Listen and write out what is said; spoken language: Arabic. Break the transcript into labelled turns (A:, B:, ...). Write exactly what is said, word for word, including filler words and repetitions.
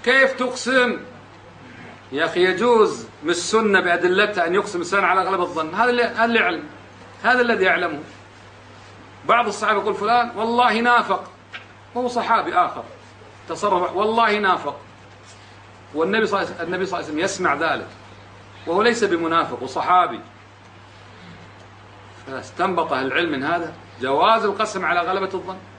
A: كيف تقسم يا أخي؟ يجوز من السنة بأدلتها أن يقسم الإنسان على غلبة الظن. هذا اللي اللي يعلم، هذا الذي يعلمه. بعض الصحابة يقول فلان والله نافق، هو صحابي آخر تصرف والله نافق، والنبي صلى الله عليه وسلم يسمع ذلك وهو ليس بمنافق وصحابي. فاستنبط العلم من هذا جواز القسم على غلبة الظن.